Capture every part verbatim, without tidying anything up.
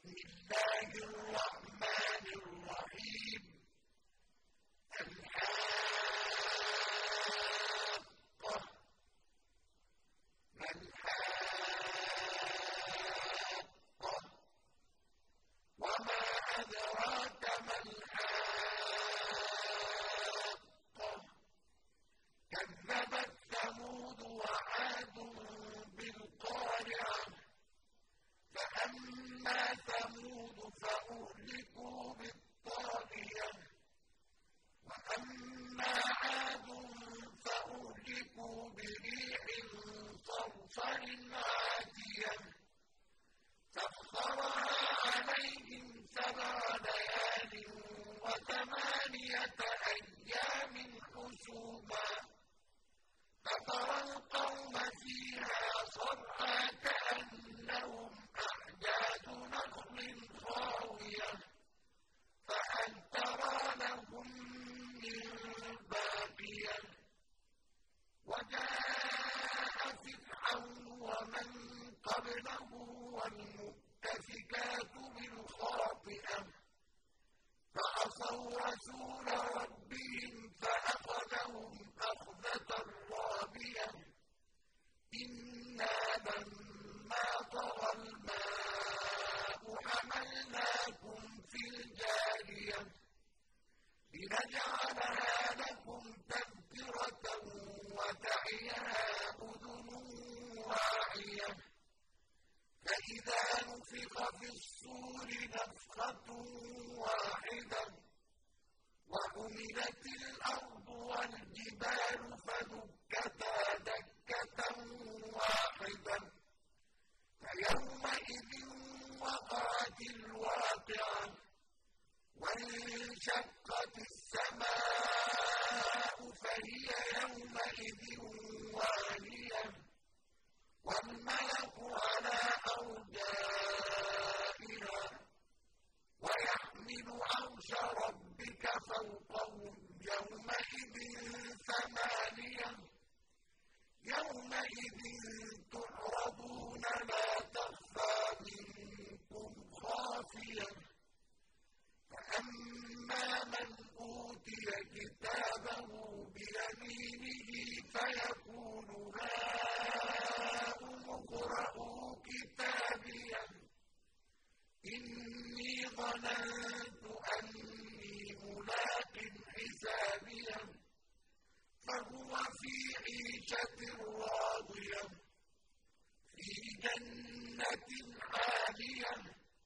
بسم الله الرحمن الرحيم الحاقة ما الحاقة وما أدراك ما الحاقة كذبت ثمود وعاد بالقارعة فأما ثمود فأهلكوا بالطاغية وأما عاد فأهلكوا بريح صرصر عاتية سخرها عليهم سبع ليال وثمانية أيام حسوما فترى القوم فيها صرعى كأنهم أعجاز نخل خاوية فهل ترى لهم من باقية وجاء فرعون ومن قبله والمؤتفكات بالخاطئة فعصوا رسول ربهم فأخذهم أخذة رابية إنا لما طغى الماء حملناكم في الجارية لنجعلها لكم تذكرة وتعيها أذن واعية فإذا نفخ في الصور نفخة واحدة وحملت الأرض والجبال فدكتا دكة واحدة فيومئذ وقعت الواقعة وانشقت السماء فهي يومئذ واهية والملك على أرجائها ويحمل عرش ربك فوقهم يومئذ ثمانية يومئذ تعرضون لا تخفى منكم خافية فأما من أوتي كتابه بيمينه فيقول هاؤم اقرءوا كتابيه إني ظننت أني ملاق حسابيه فهو في عيشة راضية في جنة عالية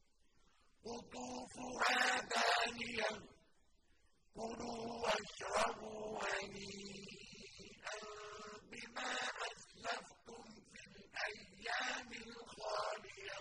قطوفها دانية كلوا واشربوا هنيئا بما أسلفتم في الأيام الخالية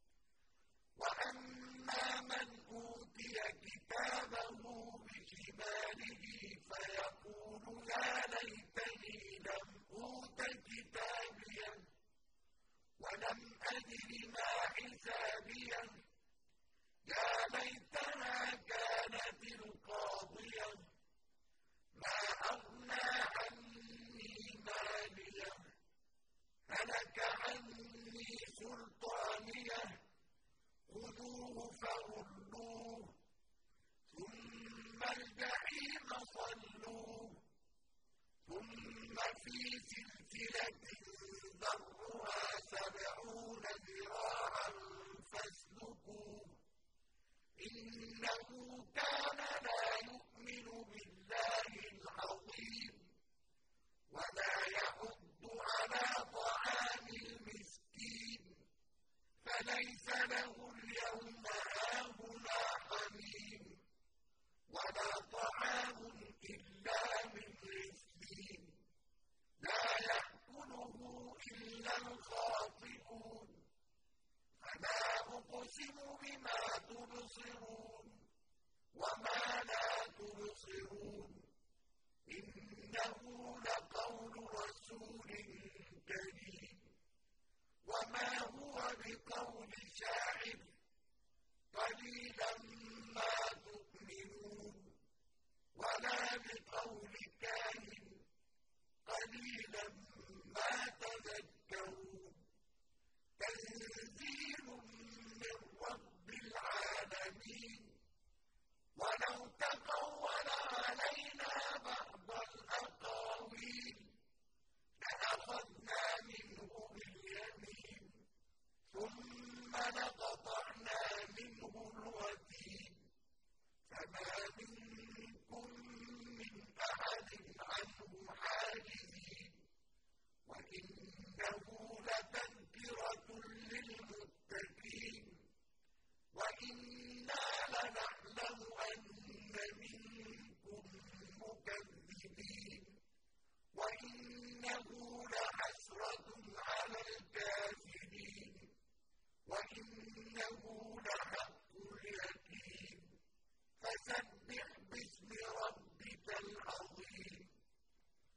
وأما من أوتي كتابه بشماله فيقول يا ليتني لم أوت كتابيه ولم أدر ما حسابيه يا ليتها كانت القاضية ما أغنى عني ماليه هلك عني سلطانيه خذوه فغلوه ثم الجحيم صلوه ثم في سلسلة ذرعها سبعون ذراعا فاسلكوه إنه كان لا يؤمن بالله العظيم ولا يحض على طعام المسكين فليس له اليوم هاهنا حميم ولا طعام إلا من غسلين لا يأكله إلا الخاطئون فلا أقسم بما تبصرون وما لا تبصرون إنه لقول رسول كريم وما هو بقول شاعر قليلا ما تؤمنون ولا بقول كاهن قليلا ما